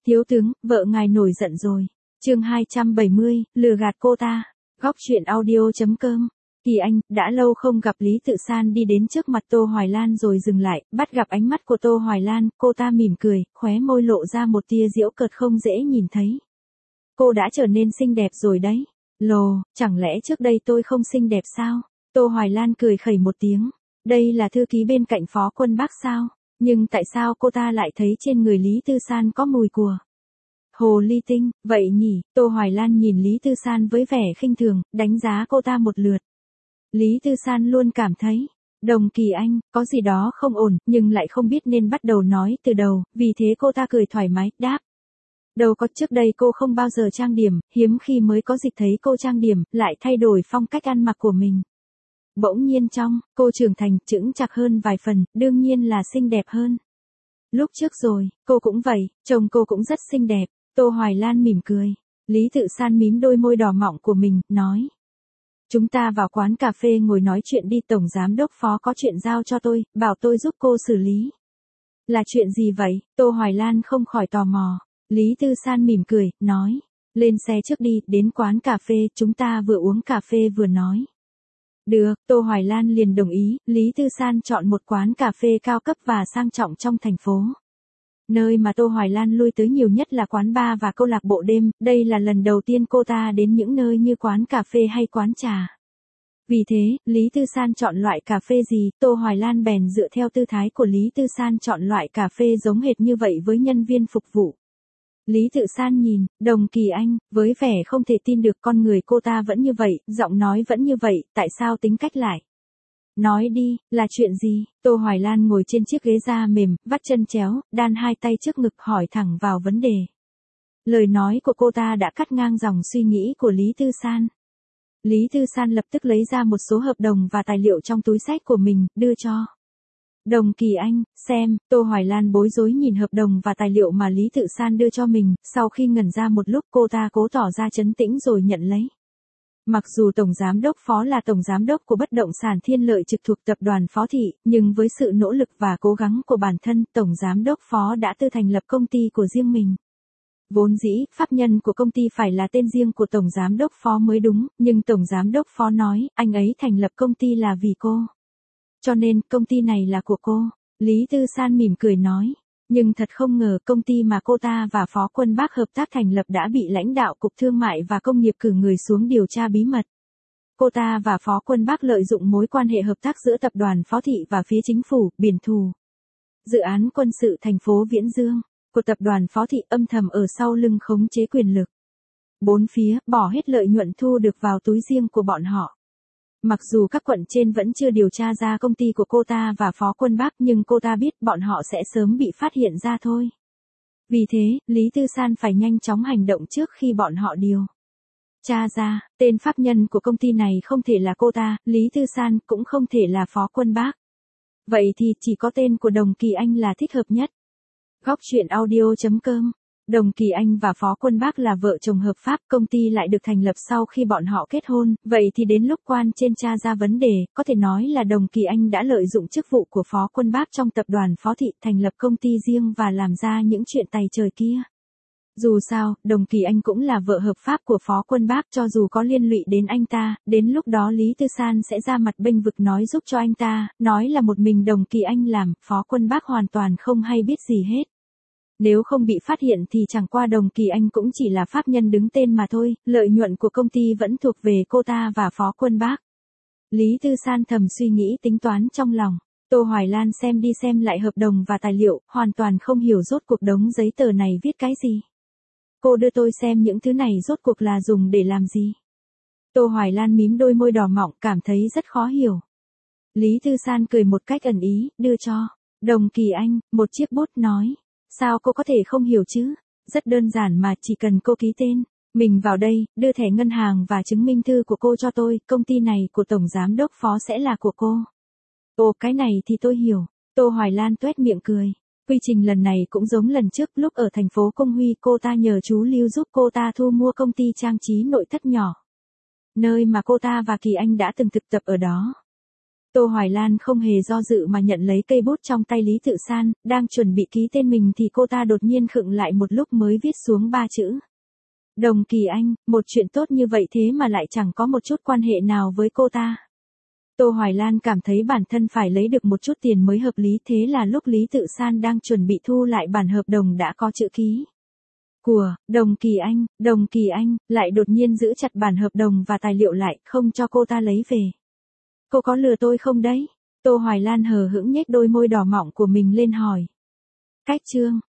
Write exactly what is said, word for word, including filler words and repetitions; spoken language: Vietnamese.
Thiếu tướng, vợ ngài nổi giận rồi. Chương hai trăm bảy mươi, lừa gạt cô ta. Góc truyện audio chấm com. Kỳ Anh, đã lâu không gặp. Lý Tự San đi đến trước mặt Tô Hoài Lan rồi dừng lại, bắt gặp ánh mắt của Tô Hoài Lan, cô ta mỉm cười, khóe môi lộ ra một tia giễu cợt không dễ nhìn thấy. Cô đã trở nên xinh đẹp rồi đấy. Lồ, chẳng lẽ trước đây tôi không xinh đẹp sao? Tô Hoài Lan cười khẩy một tiếng. Đây là thư ký bên cạnh Phó Quân Bác sao? Nhưng tại sao cô ta lại thấy trên người Lý Tư San có mùi của hồ ly tinh, vậy nhỉ? Tô Hoài Lan nhìn Lý Tư San với vẻ khinh thường, đánh giá cô ta một lượt. Lý Tư San luôn cảm thấy, Đồng Kỳ Anh, có gì đó không ổn, nhưng lại không biết nên bắt đầu nói từ đầu, vì thế cô ta cười thoải mái, đáp. Đâu có, trước đây cô không bao giờ trang điểm, hiếm khi mới có dịp thấy cô trang điểm, lại thay đổi phong cách ăn mặc của mình. Bỗng nhiên trong, cô trưởng thành, chững chạc hơn vài phần, đương nhiên là xinh đẹp hơn. Lúc trước rồi, cô cũng vậy, chồng cô cũng rất xinh đẹp. Tô Hoài Lan mỉm cười. Lý Tự San mím đôi môi đỏ mọng của mình, nói. Chúng ta vào quán cà phê ngồi nói chuyện đi. Tổng giám đốc Phó có chuyện giao cho tôi, bảo tôi giúp cô xử lý. Là chuyện gì vậy? Tô Hoài Lan không khỏi tò mò. Lý Tư San mỉm cười, nói. Lên xe trước đi, đến quán cà phê, chúng ta vừa uống cà phê vừa nói. Được, Tô Hoài Lan liền đồng ý. Lý Tư San chọn một quán cà phê cao cấp và sang trọng trong thành phố. Nơi mà Tô Hoài Lan lui tới nhiều nhất là quán bar và câu lạc bộ đêm, đây là lần đầu tiên cô ta đến những nơi như quán cà phê hay quán trà. Vì thế, Lý Tư San chọn loại cà phê gì, Tô Hoài Lan bèn dựa theo tư thái của Lý Tư San chọn loại cà phê giống hệt như vậy với nhân viên phục vụ. Lý Tự San nhìn, Đồng Kỳ Anh, với vẻ không thể tin được con người cô ta vẫn như vậy, giọng nói vẫn như vậy, tại sao tính cách lại? Nói đi, là chuyện gì? Tô Hoài Lan ngồi trên chiếc ghế da mềm, vắt chân chéo, đan hai tay trước ngực hỏi thẳng vào vấn đề. Lời nói của cô ta đã cắt ngang dòng suy nghĩ của Lý Tư San. Lý Tư San lập tức lấy ra một số hợp đồng và tài liệu trong túi xách của mình, đưa cho. Đồng Kỳ Anh, xem. Tô Hoài Lan bối rối nhìn hợp đồng và tài liệu mà Lý Tự San đưa cho mình, sau khi ngẩn ra một lúc cô ta cố tỏ ra trấn tĩnh rồi nhận lấy. Mặc dù Tổng Giám đốc Phó là Tổng Giám đốc của bất động sản Thiên Lợi trực thuộc tập đoàn Phó Thị, nhưng với sự nỗ lực và cố gắng của bản thân, Tổng Giám đốc Phó đã tự thành lập công ty của riêng mình. Vốn dĩ, pháp nhân của công ty phải là tên riêng của Tổng Giám đốc Phó mới đúng, nhưng Tổng Giám đốc Phó nói, anh ấy thành lập công ty là vì cô. Cho nên, công ty này là của cô. Lý Tư San mỉm cười nói. Nhưng thật không ngờ công ty mà cô ta và Phó Quân Bác hợp tác thành lập đã bị lãnh đạo Cục Thương mại và Công nghiệp cử người xuống điều tra bí mật. Cô ta và Phó Quân Bác lợi dụng mối quan hệ hợp tác giữa tập đoàn Phó Thị và phía chính phủ, biển thù. Dự án quân sự thành phố Viễn Dương của tập đoàn Phó Thị âm thầm ở sau lưng khống chế quyền lực. Bốn phía, bỏ hết lợi nhuận thu được vào túi riêng của bọn họ. Mặc dù các quận trên vẫn chưa điều tra ra công ty của cô ta và Phó Quân Bác nhưng cô ta biết bọn họ sẽ sớm bị phát hiện ra thôi. Vì thế, Lý Tư San phải nhanh chóng hành động trước khi bọn họ điều tra ra, tên pháp nhân của công ty này không thể là cô ta, Lý Tư San cũng không thể là Phó Quân Bác. Vậy thì chỉ có tên của Đồng Kỳ Anh là thích hợp nhất. Góc truyện audio chấm com. Đồng Kỳ Anh và Phó Quân Bác là vợ chồng hợp pháp, công ty lại được thành lập sau khi bọn họ kết hôn, vậy thì đến lúc quan trên tra ra vấn đề, có thể nói là Đồng Kỳ Anh đã lợi dụng chức vụ của Phó Quân Bác trong tập đoàn Phó Thị, thành lập công ty riêng và làm ra những chuyện tày trời kia. Dù sao, Đồng Kỳ Anh cũng là vợ hợp pháp của Phó Quân Bác, cho dù có liên lụy đến anh ta, đến lúc đó Lý Tư San sẽ ra mặt bênh vực nói giúp cho anh ta, nói là một mình Đồng Kỳ Anh làm, Phó Quân Bác hoàn toàn không hay biết gì hết. Nếu không bị phát hiện thì chẳng qua Đồng Kỳ Anh cũng chỉ là pháp nhân đứng tên mà thôi, lợi nhuận của công ty vẫn thuộc về cô ta và Phó Quân Bác. Lý Tư San thầm suy nghĩ tính toán trong lòng. Tô Hoài Lan xem đi xem lại hợp đồng và tài liệu, hoàn toàn không hiểu rốt cuộc đống giấy tờ này viết cái gì. Cô đưa tôi xem những thứ này rốt cuộc là dùng để làm gì. Tô Hoài Lan mím đôi môi đỏ mọng cảm thấy rất khó hiểu. Lý Tư San cười một cách ẩn ý, đưa cho Đồng Kỳ Anh một chiếc bút nói. Sao cô có thể không hiểu chứ? Rất đơn giản mà, chỉ cần cô ký tên mình vào đây, đưa thẻ ngân hàng và chứng minh thư của cô cho tôi, công ty này của Tổng Giám đốc Phó sẽ là của cô. Ồ, cái này thì tôi hiểu. Tô Hoài Lan tuét miệng cười. Quy trình lần này cũng giống lần trước, lúc ở thành phố Công Huy cô ta nhờ chú Lưu giúp cô ta thu mua công ty trang trí nội thất nhỏ. Nơi mà cô ta và Kỳ Anh đã từng thực tập ở đó. Tô Hoài Lan không hề do dự mà nhận lấy cây bút trong tay Lý Tự San, đang chuẩn bị ký tên mình thì cô ta đột nhiên khựng lại một lúc mới viết xuống ba chữ. Đồng Kỳ Anh, một chuyện tốt như vậy thế mà lại chẳng có một chút quan hệ nào với cô ta. Tô Hoài Lan cảm thấy bản thân phải lấy được một chút tiền mới hợp lý, thế là lúc Lý Tự San đang chuẩn bị thu lại bản hợp đồng đã có chữ ký của Đồng Kỳ Anh, Đồng Kỳ Anh lại đột nhiên giữ chặt bản hợp đồng và tài liệu lại, không cho cô ta lấy về. Cô có lừa tôi không đấy? Tô Hoài Lan hờ hững nhếch đôi môi đỏ mọng của mình lên hỏi. Cách chương